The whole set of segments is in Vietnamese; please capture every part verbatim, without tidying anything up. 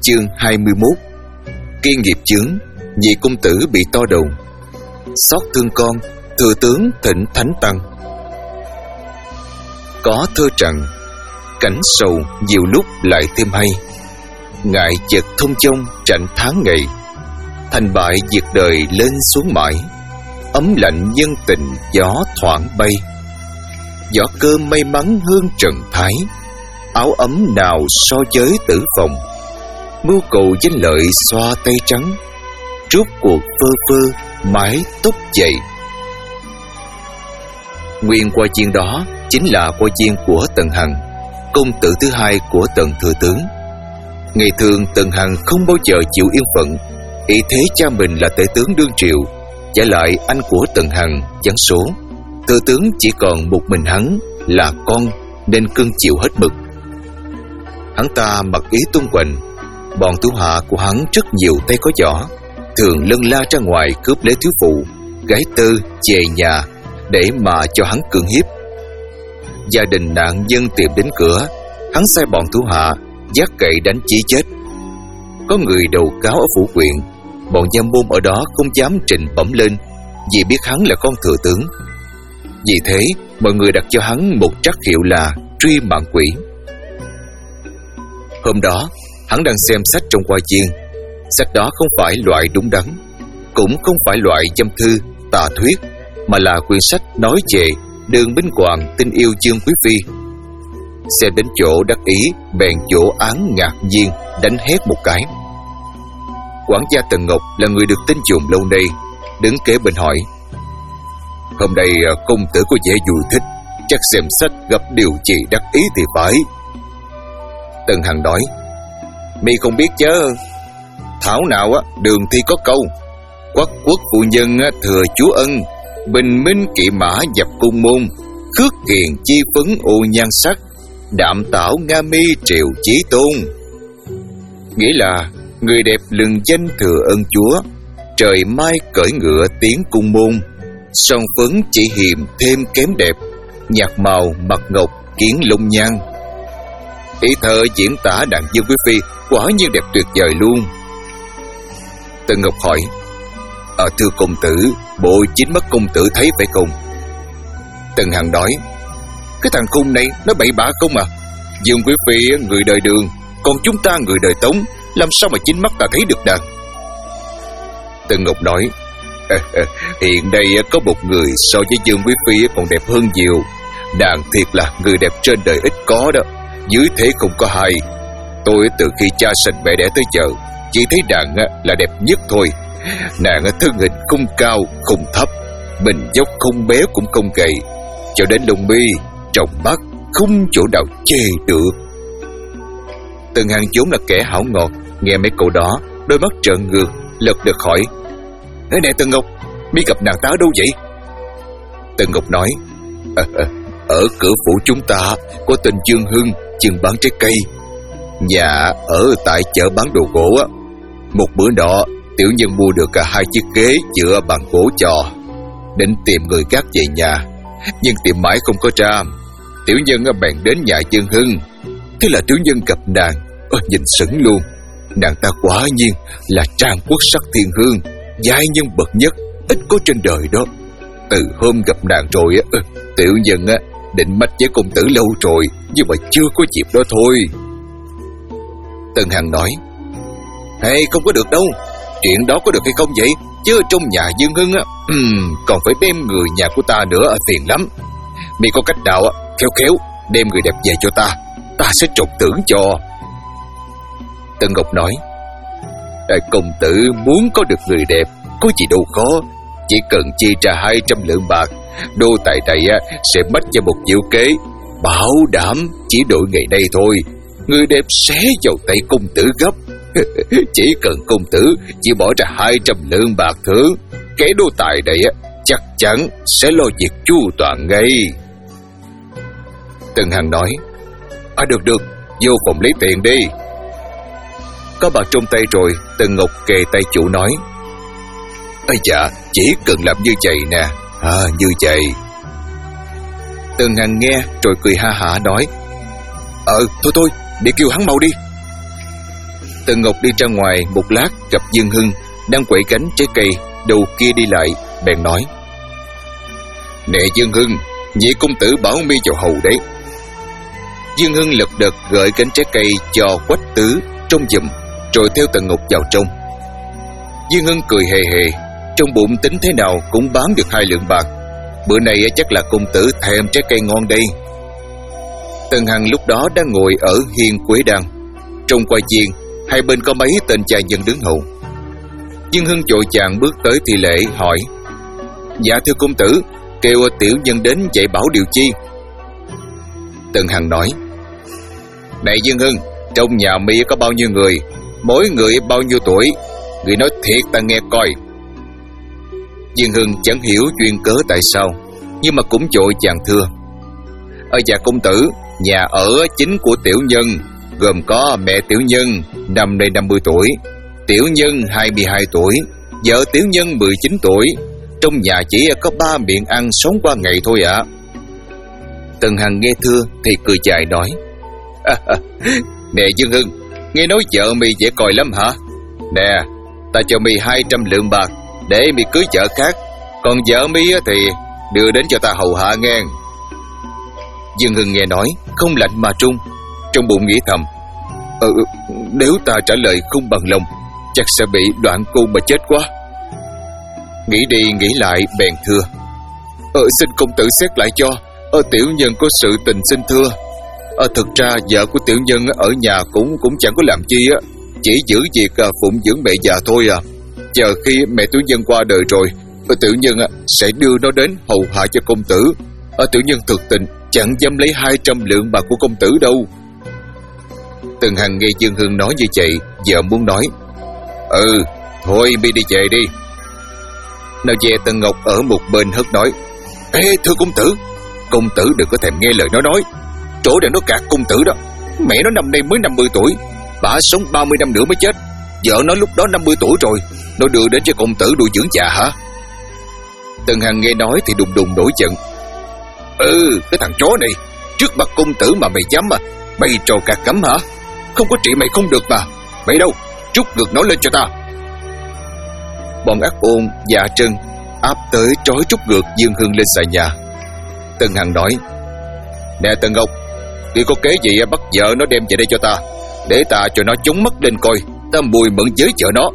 Chương hai mươi mốt. Kiên nghiệp chướng, nhị công tử bị to đồn. Xót thương con, thừa tướng thỉnh thánh tăng. Có thơ rằng: cảnh sầu nhiều lúc lại thêm hay, ngại chợt thông trong rảnh tháng ngày. Thành bại việc đời lên xuống mãi, ấm lạnh nhân tình gió thoảng bay. Giỏ cơm may mắn hương trần thái, áo ấm nào so với tử phòng. Mưu cầu danh lợi xoa tay trắng, rốt cuộc phơ phơ mái tóc dày. Nguyên qua chiên đó chính là qua chiên của Tần Hằng, công tử thứ hai của Tần thừa tướng. Ngày thường Tần Hằng không bao giờ chịu yên phận, ý thế cha mình là tể tướng đương triều, trả lại anh của Tần Hằng giáng số. Thừa tướng chỉ còn một mình hắn là con, nên cưng chịu hết mực. Hắn ta mặc ý tung hoành, bọn thủ hạ của hắn rất nhiều tay có võ, thường lân la ra ngoài cướp lấy thiếu phụ, gái tơ về nhà để mà cho hắn cưỡng hiếp. Gia đình nạn nhân tìm đến cửa, hắn sai bọn thủ hạ vác gậy đánh chí chết. Có người đầu cáo ở phủ quyện, bọn gia môn ở đó không dám trình bẩm lên, vì biết hắn là con thừa tướng. Vì thế mọi người đặt cho hắn một trắc hiệu là truy mạng quỷ. Hôm đó hắn đang xem sách trong qua chiên. Sách đó không phải loại đúng đắn, cũng không phải loại dâm thư tà thuyết, mà là quyển sách nói về Đường Binh Hoàng tình yêu Dương Quý Phi. Xem đến chỗ đắc ý, bèn vỗ án ngạc nhiên đánh hét một cái. Quản gia Tần Ngọc là người được tin dùng lâu nay, đứng kế bên hỏi: hôm nay công tử có vẻ vui thích, chắc xem sách gặp điều gì đắc ý thì phải. Tần Hằng nói: mi không biết chứ, thảo nào á đường thi có câu: quắc quốc phụ nhân thừa chúa ân, bình minh kỵ mã dập cung môn, khước kiền chi phấn ô nhan sắc, đạm tảo nga mi triều chí tôn. Nghĩa là người đẹp lừng danh thừa ân chúa, trời mai cởi ngựa tiến cung môn, son phấn chỉ hiềm thêm kém đẹp, nhạt màu mặt ngọc kiến lông nhan. Ý thơ diễn tả đặng Dương Quý Phi quả nhiên đẹp tuyệt vời luôn. Tần Ngọc hỏi: à, thưa công tử, bộ chính mắt công tử thấy phải không? Tần Hằng nói: cái thằng khùng này nó bậy bạ không à. Dương Quý Phi người đời Đường, còn chúng ta người đời Tống, làm sao mà chính mắt ta thấy được nàng? Tần Ngọc nói: à, à, hiện đây có một người so với Dương Quý Phi còn đẹp hơn nhiều. Nàng thiệt là người đẹp trên đời ít có đó, dưới thế không có hai. Tôi từ khi cha sinh mẹ đẻ tới giờ chỉ thấy nàng là đẹp nhất thôi. Nàng thân hình không cao không thấp, mình dốc không béo cũng không gầy, cho đến lông mi trong mắt không chỗ nào chê được. Tần Hằng vốn là kẻ hảo ngọt, nghe mấy câu đó đôi mắt trợn ngược, lật đật hỏi: thế này Tần Ngọc, mi gặp nàng ta ở đâu vậy? Tần Ngọc nói: à, à, ở cửa phủ chúng ta có tên Dương Hưng, chừng bán trái cây, nhà ở tại chợ bán đồ gỗ á. Một bữa nọ tiểu nhân mua được cả hai chiếc ghế dựa bằng gỗ trò, định tìm người gác về nhà, nhưng tìm mãi không có ra. Tiểu nhân bèn đến nhà Dương Hưng, thế là tiểu nhân gặp nàng. Ơ, nhìn sững luôn, nàng ta quả nhiên là trang quốc sắc thiên hương, giai nhân bậc nhất, ít có trên đời đó. Từ hôm gặp nàng rồi á, tiểu nhân á định mách với công tử lâu rồi, nhưng mà chưa có dịp đó thôi. Tần Hằng nói: hay không có được đâu, chuyện đó có được hay không vậy? Chứ trong nhà Dương Hưng á, um, còn phải đem người nhà của ta nữa, phiền lắm. Mi có cách nào á, khéo khéo đem người đẹp về cho ta, ta sẽ trục tưởng cho. Tần Ngọc nói: đại công tử muốn có được người đẹp có gì đâu khó, chỉ cần chi ra hai trăm lượng bạc, đô tài này á sẽ mách cho một diệu kế, bảo đảm chỉ đổi ngày nay thôi, người đẹp sẽ vào tay công tử gấp. Chỉ cần công tử chỉ bỏ ra hai trăm lượng bạc thưởng, kẻ đô tài này á chắc chắn sẽ lo việc chu toàn ngay. Tần Hằng nói: à được được, vô phòng lấy tiền đi. Có bạc trong tay rồi, Tần Ngọc kề tay chủ nói: ây dạ, chỉ cần làm như vậy nè. À, như vậy. Tần Hằng nghe rồi cười ha hả nói: ờ thôi thôi, để kêu hắn mau đi. Tần Ngọc đi ra ngoài một lát, gặp Dương Hưng đang quẩy gánh trái cây đầu kia đi lại, bèn nói: "Nè Dương Hưng, nhị công tử bảo mi vào hầu đấy." Dương Hưng lật đật gửi gánh trái cây cho Quách Tứ trông giùm, rồi theo Tần Ngọc vào trong. Dương Hưng cười hề hề, trong bụng tính thế nào cũng bán được hai lượng bạc. Bữa này chắc là công tử thèm trái cây ngon đây. Tần Hằng lúc đó đang ngồi ở hiên Quế Đan. Trong qua viên, hai bên có mấy tên trai dân đứng hầu. Dương Hưng vội vàng bước tới thi lễ hỏi: "Dạ thưa công tử, kêu tiểu nhân đến dạy bảo điều chi?" Tần Hằng nói: "Này Dương Hưng, trong nhà mi có bao nhiêu người, mỗi người bao nhiêu tuổi, người nói thiệt ta nghe coi." Dương Hưng chẳng hiểu duyên cớ tại sao, nhưng mà cũng vội vàng thưa: "Ở dạ công tử, nhà ở chính của tiểu nhân gồm có mẹ tiểu nhân năm nay năm mươi tuổi, tiểu nhân hai mươi hai tuổi, vợ tiểu nhân mười chín tuổi. Trong nhà chỉ có ba miệng ăn sống qua ngày thôi ạ." À. Tần Hằng nghe thưa thì cười dài nói: à, à, "Nè Dương Hưng, nghe nói vợ mi dễ coi lắm hả? Nè, ta cho mi hai trăm lượng bạc để mi cưới vợ khác, còn vợ mi thì đưa đến cho ta hầu hạ nghe." Dương Hưng nghe nói không lạnh mà trung, trong bụng nghĩ thầm: Ừ, nếu ta trả lời không bằng lòng, chắc sẽ bị đoạn cung mà chết quá. Nghĩ đi nghĩ lại bèn thưa: Ờ, xin công tử xét lại cho. Ờ, tiểu nhân có sự tình xin thưa. Ờ, thực ra vợ của tiểu nhân ở nhà cũng cũng chẳng có làm chi á, chỉ giữ việc phụng dưỡng mẹ già thôi à. Chờ khi mẹ tiểu nhân qua đời rồi, tiểu nhân sẽ đưa nó đến hầu hạ cho công tử. Ờ, tiểu nhân thực tình chẳng dám lấy hai trăm lượng bạc của công tử đâu. Tần Hằng nghe Dương Hưng nói như vậy, vợ muốn nói: Ừ, thôi mi đi về đi. Nào về Tần Ngọc ở một bên hất nói: Ê, thưa công tử, công tử đừng có thèm nghe lời nó nói. Chỗ để nó gạt công tử đó. Mẹ nó năm nay mới năm mươi tuổi, bà sống ba mươi năm nữa mới chết. Vợ nó lúc đó năm mươi tuổi rồi, nó đưa đến cho công tử nuôi dưỡng già hả? Tần Hằng nghe nói thì đùng đùng nổi giận: Ừ, cái thằng chó này, trước mặt công tử mà mày dám à? Mày trò cạt cắm hả? Không có trị mày không được mà. Mày đâu, trút ngược nó lên cho ta. Bọn ác ôn và Trân áp tới trói trút ngược Dương Hưng lên xà nhà. Tần Hằng nói: Nè Tần Ngọc, ngươi có kế gì bắt vợ nó đem về đây cho ta, để ta cho nó trúng mắt lên coi ta mùi mẫn với vợ nó.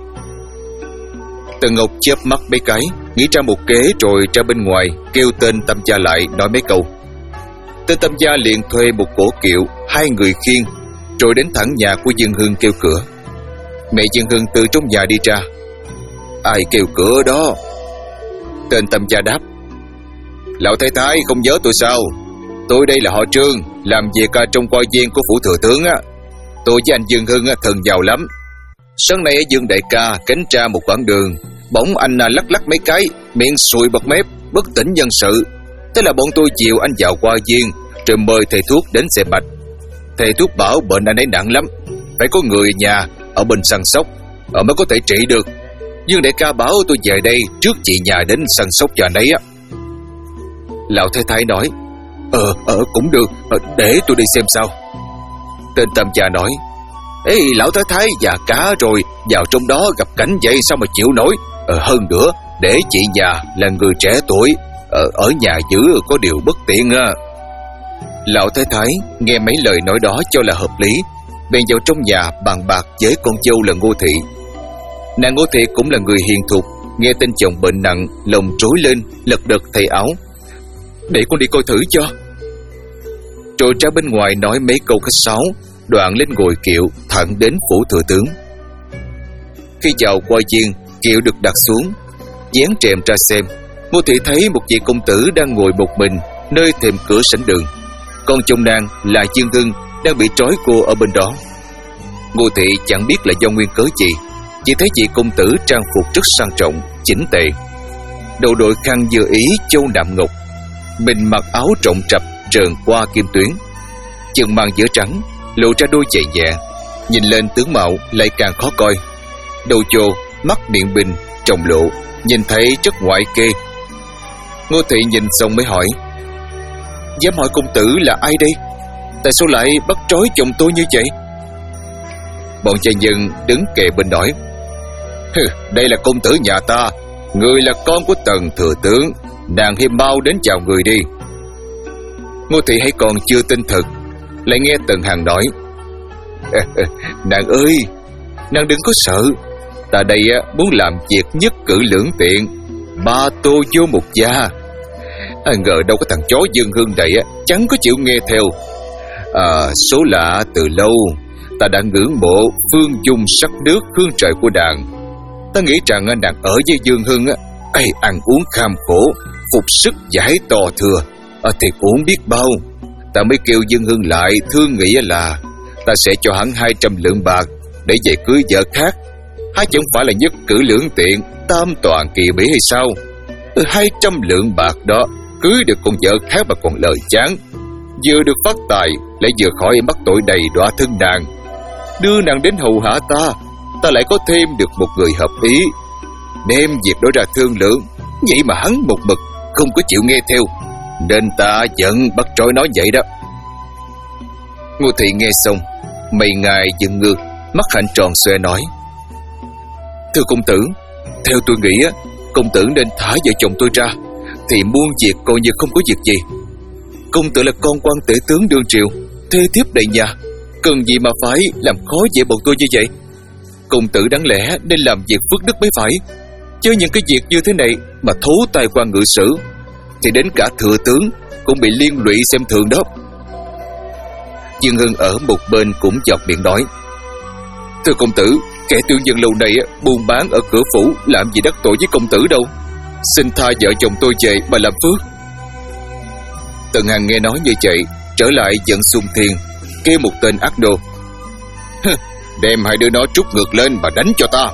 Tần Ngọc chớp mắt mấy cái, nghĩ ra một kế rồi ra bên ngoài kêu tên Tâm Gia lại nói mấy câu. Tên Tâm Gia liền thuê một cỗ kiệu, hai người khiêng, rồi đến thẳng nhà của Dương Hưng kêu cửa. Mẹ Dương Hưng từ trong nhà đi ra: Ai kêu cửa đó? Tên Tâm Gia đáp: Lão thái thái không nhớ tôi sao? Tôi đây là họ Trương, làm việc trong coi viên của phủ thừa tướng á. Tôi với anh Dương Hưng thần giàu lắm. Sáng nay ở Dương đại ca cánh tra một quãng đường, bỗng anh lắc lắc mấy cái, miệng sùi bật mép, bất tỉnh nhân sự. Thế là bọn tôi chiều anh vào qua viên, rồi mời thầy thuốc đến xem mạch. Thầy thuốc bảo bệnh anh ấy nặng lắm, phải có người nhà ở bên săn sóc ở mới có thể trị được. Dương đại ca bảo tôi về đây trước chị nhà đến săn sóc cho anh ấy á. Lão thái thái nói: Ờ, ờ cũng được, để tôi đi xem sao. Tên Tâm Gia nói: Ê, lão thái thái già cả rồi, vào trong đó gặp cảnh vậy sao mà chịu nổi. Ờ, hơn nữa, để chị nhà là người trẻ tuổi, ờ, ở nhà giữ có điều bất tiện à. Lão thái thái nghe mấy lời nói đó cho là hợp lý, bèn vào trong nhà bàn bạc với con dâu là Ngô Thị. Nàng Ngô Thị cũng là người hiền thục, nghe tin chồng bệnh nặng, lòng trối lên, lật đật thay áo: Để con đi coi thử cho. Rồi ra bên ngoài nói mấy câu khách sáo, đoạn lên ngồi kiệu thẳng đến phủ thừa tướng. Khi vào qua viên, kiệu được đặt xuống, dán rèm ra xem. Ngô Thị thấy một vị công tử đang ngồi một mình nơi thềm cửa sảnh đường, còn chồng nàng là Dương Hưng đang bị trói cô ở bên đó. Ngô Thị chẳng biết là do nguyên cớ gì, chỉ thấy vị công tử trang phục rất sang trọng, chỉnh tề, đầu đội khăn vừa ý châu nạm ngọc, mình mặc áo rộng rập trờn qua kim tuyến, chân mang giữa trắng, lộ ra đôi giày nhẹ, nhìn lên tướng mạo lại càng khó coi. Đầu chô, mắt miệng bình, trồng lộ, nhìn thấy rất ngoại kê. Ngô Thị nhìn xong mới hỏi: Dám hỏi công tử là ai đây? Tại sao lại bắt trói chồng tôi như vậy? Bọn trai nhân đứng kề bên nói: Đây là công tử nhà ta, người là con của Tần thừa tướng, nàng hãy mau đến chào người đi. Ngô Thị hãy còn chưa tin thực, lại nghe Tần Hằng nói: Nàng ơi, nàng đừng có sợ, ta đây muốn làm việc nhất cử lưỡng tiện, ba tô vô một gia. À, ngờ đâu có thằng chó Dương Hưng này chẳng có chịu nghe theo. À, số lạ từ lâu ta đã ngưỡng mộ phương dung sắc nước hương trời của nàng. Ta nghĩ rằng nàng ở với Dương Hưng ấy, ăn uống kham khổ, phục sức giải to thừa, à, thì uống biết bao. Ta mới kêu Dương Hưng lại thương nghĩ là ta sẽ cho hắn hai trăm lượng bạc để về cưới vợ khác. Há chẳng phải là nhất cử lưỡng tiện, tam toàn kỳ mỹ hay sao? Ừ, hai trăm lượng bạc đó cưới được con vợ khác mà còn lời chán, vừa được phát tài lại vừa khỏi mắc tội đầy đọa thân nàng. Đưa nàng đến hầu hạ ta, ta lại có thêm được một người hợp ý. Đem việc đó ra thương lượng, vậy mà hắn một mực không có chịu nghe theo, nên ta giận bắt trói nói vậy đó. Ngô Thị nghe xong, mày ngài dựng ngược, mắt hạnh tròn xoe nói: Thưa công tử, theo tôi nghĩ công tử nên thả vợ chồng tôi ra, thì muôn việc coi như không có việc gì. Công tử là con quan tể tướng đương triều, thê thiếp đầy nhà, cần gì mà phải làm khó dễ bọn tôi như vậy? Công tử đáng lẽ nên làm việc phước đức mới phải, chứ những cái việc như thế này mà thấu tay qua ngự sử thì đến cả thừa tướng cũng bị liên lụy xem thường đó. Dương Hưng ở một bên cũng chọt miệng nói: Thưa công tử, kẻ tiểu nhân lâu nay buôn bán ở cửa phủ, làm gì đắc tội với công tử đâu. Xin tha vợ chồng tôi về mà làm phước. Tần Hằng nghe nói như vậy, trở lại giận xung thiên, kêu một tên ác đồ: Đem hai đứa nó trút ngược lên mà đánh cho ta.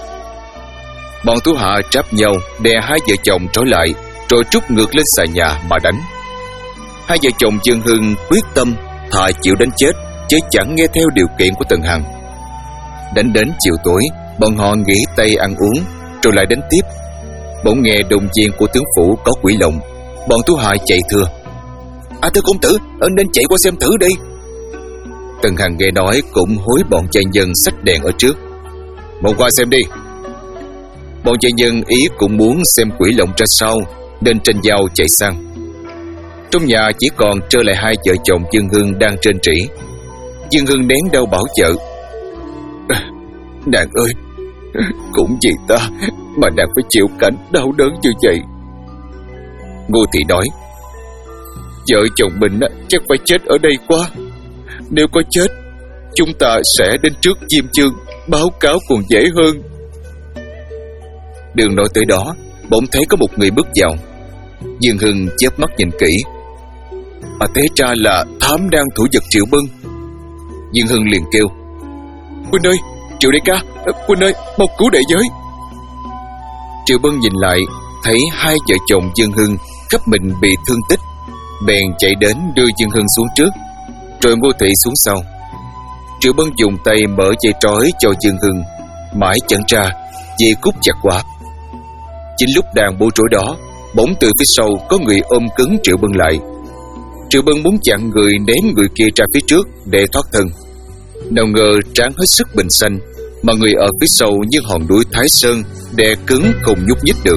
Bọn thủ hạ tráp nhau đè hai vợ chồng trói lại, rồi trút ngược lên xà nhà mà đánh. Hai vợ chồng Dương Hưng quyết tâm thà chịu đánh chết chứ chẳng nghe theo điều kiện của Tần Hằng. Đánh đến chiều tối, bọn họ nghỉ tay ăn uống rồi lại đánh tiếp. Bỗng nghe đồng viên của tướng phủ có quỷ lộng, bọn thủ hạ chạy thưa: À thưa công tử, nên chạy qua xem thử đi. Tần Hằng nghe nói cũng hối bọn trai nhân xách đèn ở trước: Mau qua xem đi. Bọn trai nhân ý cũng muốn xem quỷ lộng ra sao, nên tranh nhau chạy sang. Trong nhà chỉ còn trơ lại hai vợ chồng Dương Hưng đang trên trĩ. Dương Hưng nén đau bảo vợ: Nàng ơi, cũng vì ta mà nàng phải chịu cảnh đau đớn như vậy. Ngô Thị nói: Vợ chồng mình chắc phải chết ở đây quá. Nếu có chết, chúng ta sẽ đến trước Diêm Chương báo cáo còn dễ hơn. Đường nói tới đó, bỗng thấy có một người bước vào. Dương Hưng chớp mắt nhìn kỹ, à té ra là thám đang thủ vật Triệu Bân. Dương Hưng liền kêu: Huynh ơi, Triệu đại ca, Huynh ơi, mau cứu đệ giới. Triệu Bân nhìn lại, thấy hai vợ chồng Dương Hưng khắp mình bị thương tích, bèn chạy đến đưa Dương Hưng xuống trước, rồi Ngô Thị xuống sau. Triệu Bân dùng tay mở dây trói cho Dương Hưng, mãi chẳng ra, dây cút chặt quá. Chính lúc đang bối rối đó, bỗng từ phía sau có người ôm cứng Triệu Bân lại. Triệu Bân muốn chặn người ném người kia ra phía trước để thoát thân. Nào ngờ trán hết sức bình xanh, mà người ở phía sau như hòn núi Thái Sơn, đè cứng không nhúc nhích được.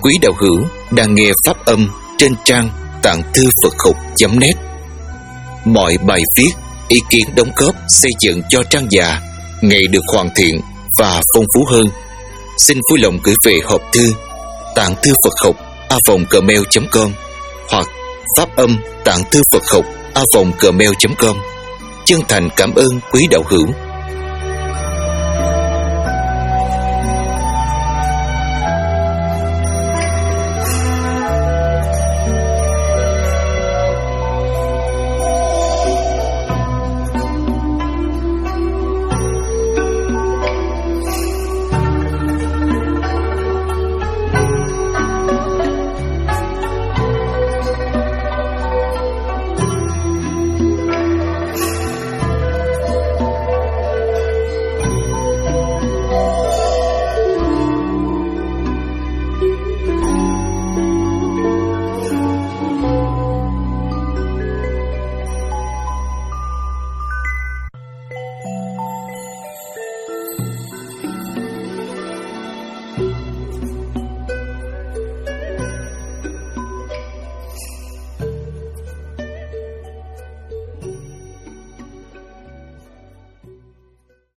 quý đạo hữu đang nghe pháp âm trên trang tạng thư Phật học chấm net. Mọi bài viết, ý kiến đóng góp xây dựng cho trang già ngày được hoàn thiện và phong phú hơn, xin vui lòng gửi về hộp thư tạng thư Phật học a vòng gmail chấm com hoặc pháp âm tạng thư Phật học a vòng gmail chấm com. Chân thành cảm ơn quý đạo hữu.